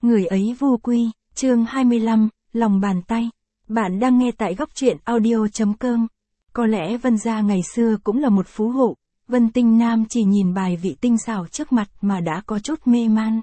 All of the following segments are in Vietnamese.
Người ấy vô quy, chương 25, lòng bàn tay. Bạn đang nghe tại góc truyện audio.com. Có lẽ Vân gia ngày xưa cũng là một phú hộ, Vân Tinh Nam chỉ nhìn bài vị tinh xảo trước mặt mà đã có chút mê man.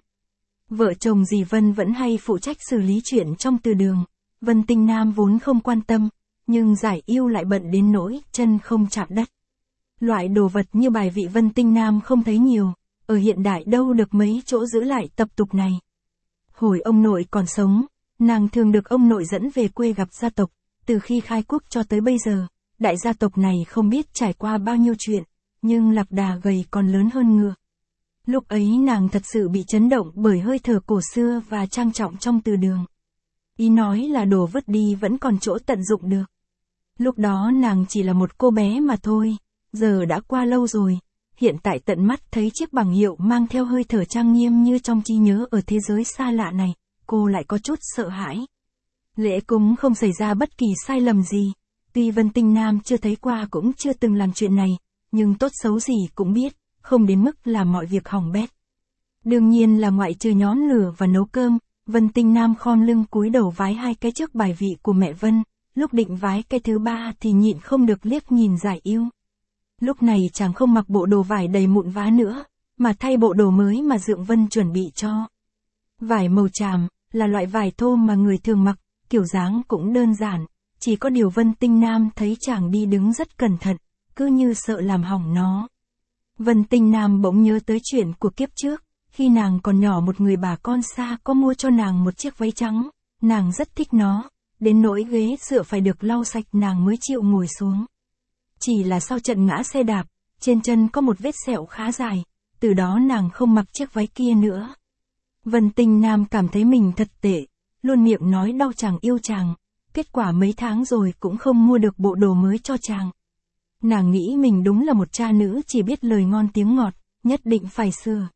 Vợ chồng dì Vân vẫn hay phụ trách xử lý chuyện trong từ đường, Vân Tinh Nam vốn không quan tâm, nhưng Giải Yêu lại bận đến nỗi chân không chạm đất. Loại đồ vật như bài vị Vân Tinh Nam không thấy nhiều, ở hiện đại đâu được mấy chỗ giữ lại tập tục này. Hồi ông nội còn sống, nàng thường được ông nội dẫn về quê gặp gia tộc, từ khi khai quốc cho tới bây giờ, đại gia tộc này không biết trải qua bao nhiêu chuyện, nhưng lạc đà gầy còn lớn hơn ngựa. Lúc ấy nàng thật sự bị chấn động bởi hơi thở cổ xưa và trang trọng trong từ đường. Ý nói là đồ vứt đi vẫn còn chỗ tận dụng được. Lúc đó nàng chỉ là một cô bé mà thôi, giờ đã qua lâu rồi, hiện tại tận mắt thấy chiếc bảng hiệu mang theo hơi thở trang nghiêm như trong trí nhớ ở thế giới xa lạ này, cô lại có chút sợ hãi. Lễ cúng không xảy ra bất kỳ sai lầm gì, tuy Vân Tinh Nam chưa thấy qua cũng chưa từng làm chuyện này, nhưng tốt xấu gì cũng biết, không đến mức làm mọi việc hỏng bét. Đương nhiên là ngoại trừ nhón lửa và nấu cơm, Vân Tinh Nam khom lưng cúi đầu vái 2 cái trước bài vị của mẹ Vân, lúc định vái cái thứ 3 thì nhịn không được liếc nhìn Giải Yêu. Lúc này chàng không mặc bộ đồ vải đầy mụn vá nữa, mà thay bộ đồ mới mà Dượng Vân chuẩn bị cho. Vải màu tràm, là loại vải thô mà người thường mặc, kiểu dáng cũng đơn giản, chỉ có điều Vân Tinh Nam thấy chàng đi đứng rất cẩn thận, cứ như sợ làm hỏng nó. Vân Tinh Nam bỗng nhớ tới chuyện của kiếp trước, khi nàng còn nhỏ một người bà con xa có mua cho nàng một chiếc váy trắng, nàng rất thích nó, đến nỗi ghế dựa phải được lau sạch nàng mới chịu ngồi xuống. Chỉ là sau trận ngã xe đạp, trên chân có một vết sẹo khá dài, từ đó nàng không mặc chiếc váy kia nữa. Vân Tinh Nam cảm thấy mình thật tệ, luôn miệng nói đau chàng yêu chàng, kết quả mấy tháng rồi cũng không mua được bộ đồ mới cho chàng. Nàng nghĩ mình đúng là một cha nữ chỉ biết lời ngon tiếng ngọt, nhất định phải sửa.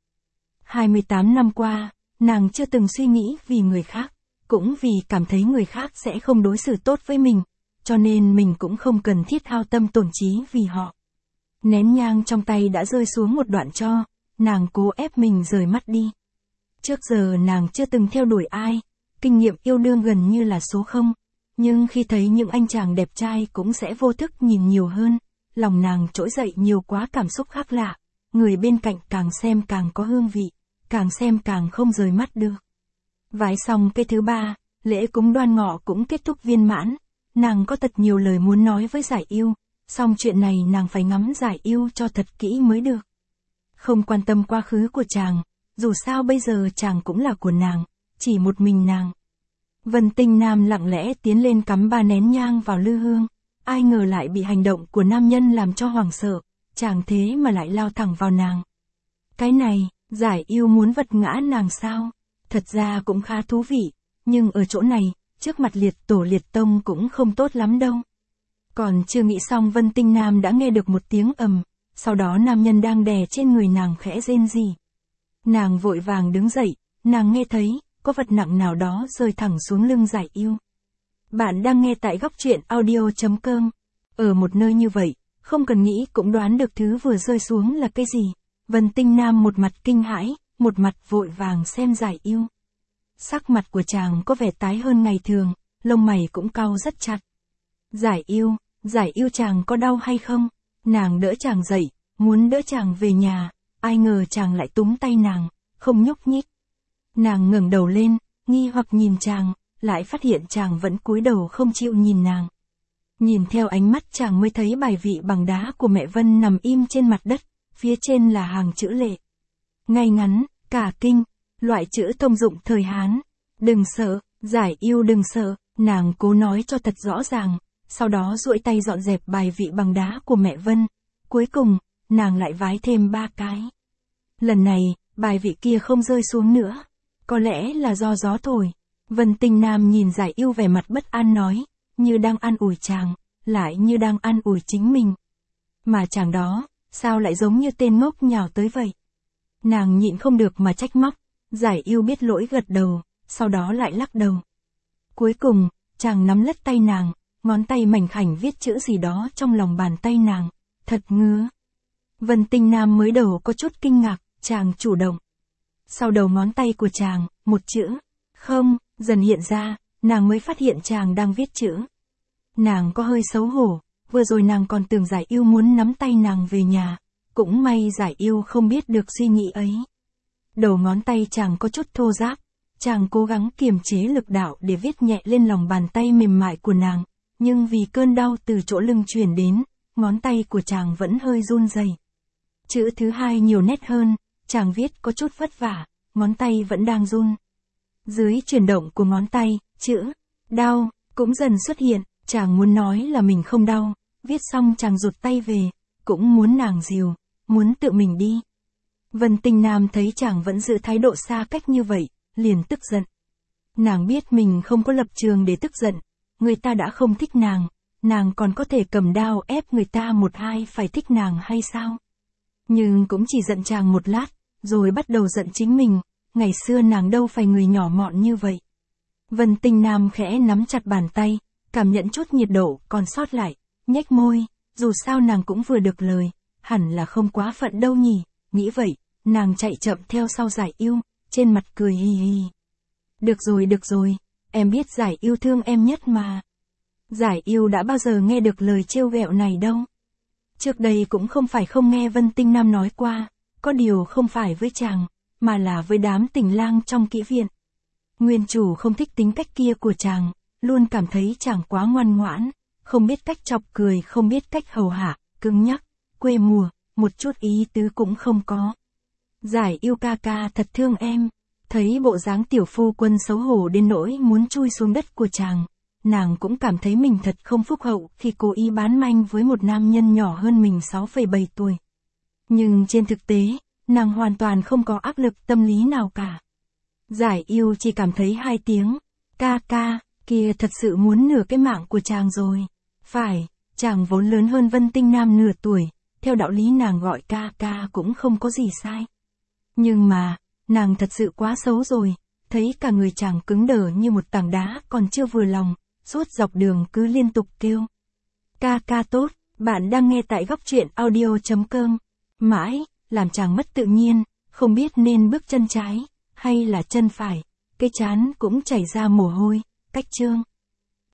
28 năm qua, nàng chưa từng suy nghĩ vì người khác, cũng vì cảm thấy người khác sẽ không đối xử tốt với mình, cho nên mình cũng không cần thiết hao tâm tổn trí vì họ. Nén nhang trong tay đã rơi xuống một đoạn cho, nàng cố ép mình rời mắt đi. Trước giờ nàng chưa từng theo đuổi ai, kinh nghiệm yêu đương gần như là số 0, nhưng khi thấy những anh chàng đẹp trai cũng sẽ vô thức nhìn nhiều hơn, lòng nàng trỗi dậy nhiều quá cảm xúc khác lạ, người bên cạnh càng xem càng có hương vị, càng xem càng không rời mắt được. Vái xong cái thứ 3, lễ cúng Đoan Ngọ cũng kết thúc viên mãn, nàng có thật nhiều lời muốn nói với Giải Yêu, song chuyện này nàng phải ngắm Giải Yêu cho thật kỹ mới được. Không quan tâm quá khứ của chàng, dù sao bây giờ chàng cũng là của nàng, chỉ một mình nàng. Vân Tinh Nam lặng lẽ tiến lên cắm 3 nén nhang vào lư hương, ai ngờ lại bị hành động của nam nhân làm cho hoảng sợ, chàng thế mà lại lao thẳng vào nàng. Cái này, Giải Yêu muốn vật ngã nàng sao? Thật ra cũng khá thú vị, nhưng ở chỗ này, trước mặt liệt tổ liệt tông cũng không tốt lắm đâu. Còn chưa nghĩ xong Vân Tinh Nam đã nghe được một tiếng ầm, sau đó nam nhân đang đè trên người nàng khẽ rên rỉ. Nàng vội vàng đứng dậy, nàng nghe thấy, có vật nặng nào đó rơi thẳng xuống lưng Giải Yêu. Bạn đang nghe tại góc truyện audio.com. Ở một nơi như vậy, không cần nghĩ cũng đoán được thứ vừa rơi xuống là cái gì. Vân Tinh Nam một mặt kinh hãi, một mặt vội vàng xem Giải Yêu. Sắc mặt của chàng có vẻ tái hơn ngày thường, lông mày cũng cau rất chặt. Giải Yêu chàng có đau hay không? Nàng đỡ chàng dậy, muốn đỡ chàng về nhà, ai ngờ chàng lại túm tay nàng, không nhúc nhích. Nàng ngẩng đầu lên, nghi hoặc nhìn chàng, lại phát hiện chàng vẫn cúi đầu không chịu nhìn nàng. Nhìn theo ánh mắt chàng mới thấy bài vị bằng đá của mẹ Vân nằm im trên mặt đất, phía trên là hàng chữ lệ. Ngay ngắn, cả kinh, loại chữ thông dụng thời Hán. Đừng sợ, Giải Yêu đừng sợ, nàng cố nói cho thật rõ ràng, sau đó duỗi tay dọn dẹp bài vị bằng đá của mẹ Vân. Cuối cùng, nàng lại vái thêm 3 cái. Lần này, bài vị kia không rơi xuống nữa. Có lẽ là do gió thổi. Vân Tinh Nam nhìn Giải Yêu vẻ mặt bất an nói, như đang an ủi chàng, lại như đang an ủi chính mình. Mà chàng đó, sao lại giống như tên ngốc nhào tới vậy? Nàng nhịn không được mà trách móc, Giải Yêu biết lỗi gật đầu, sau đó lại lắc đầu. Cuối cùng, chàng nắm lất tay nàng, ngón tay mảnh khảnh viết chữ gì đó trong lòng bàn tay nàng, thật ngứa. Vân Tinh Nam mới đầu có chút kinh ngạc, chàng chủ động. Sau đầu ngón tay của chàng, một chữ, Không, dần hiện ra, nàng mới phát hiện chàng đang viết chữ. Nàng có hơi xấu hổ, vừa rồi nàng còn tưởng Giải Yêu muốn nắm tay nàng về nhà, cũng may Giải Yêu không biết được suy nghĩ ấy. Đầu ngón tay chàng có chút thô ráp, chàng cố gắng kiềm chế lực đạo để viết nhẹ lên lòng bàn tay mềm mại của nàng, nhưng vì cơn đau từ chỗ lưng truyền đến, ngón tay của chàng vẫn hơi run rẩy. Chữ thứ hai nhiều nét hơn, chàng viết có chút vất vả, ngón tay vẫn đang run. Dưới chuyển động của ngón tay, chữ đau cũng dần xuất hiện, chàng muốn nói là mình không đau, viết xong chàng rụt tay về, cũng muốn nàng dìu, muốn tự mình đi. Vân Tinh Nam thấy chàng vẫn giữ thái độ xa cách như vậy, liền tức giận. Nàng biết mình không có lập trường để tức giận, người ta đã không thích nàng còn có thể cầm đao ép người ta một hai phải thích nàng hay sao? Nhưng cũng chỉ giận chàng một lát, rồi bắt đầu giận chính mình, ngày xưa nàng đâu phải người nhỏ mọn như vậy. Vân Tinh Nam khẽ nắm chặt bàn tay, cảm nhận chút nhiệt độ còn sót lại, nhếch môi, dù sao nàng cũng vừa được lời, hẳn là không quá phận đâu nhỉ, nghĩ vậy, nàng chạy chậm theo sau Giải Yêu, trên mặt cười hì hì. Được rồi, em biết Giải Yêu thương em nhất mà. Giải Yêu đã bao giờ nghe được lời trêu ghẹo này đâu. Trước đây cũng không phải không nghe Vân Tinh Nam nói qua, có điều không phải với chàng, mà là với đám tình lang trong kỹ viện. Nguyên chủ không thích tính cách kia của chàng, luôn cảm thấy chàng quá ngoan ngoãn, không biết cách chọc cười, không biết cách hầu hạ, cứng nhắc, quê mùa, một chút ý tứ cũng không có. Giải Yêu ca ca thật thương em, thấy bộ dáng tiểu phu quân xấu hổ đến nỗi muốn chui xuống đất của chàng, nàng cũng cảm thấy mình thật không phúc hậu khi cố ý bán manh với một nam nhân nhỏ hơn mình 6,7 tuổi. Nhưng trên thực tế, nàng hoàn toàn không có áp lực tâm lý nào cả. Giải Yêu chỉ cảm thấy hai tiếng, ca ca, kia thật sự muốn nửa cái mạng của chàng rồi. Phải, chàng vốn lớn hơn Vân Tinh Nam nửa tuổi, theo đạo lý nàng gọi ca ca cũng không có gì sai. Nhưng mà, nàng thật sự quá xấu rồi, thấy cả người chàng cứng đờ như một tảng đá còn chưa vừa lòng, suốt dọc đường cứ liên tục kêu. Ca ca tốt, bạn đang nghe tại góc truyện audio.com. Mãi, làm chàng mất tự nhiên, không biết nên bước chân trái, hay là chân phải, cái trán cũng chảy ra mồ hôi, cách chương.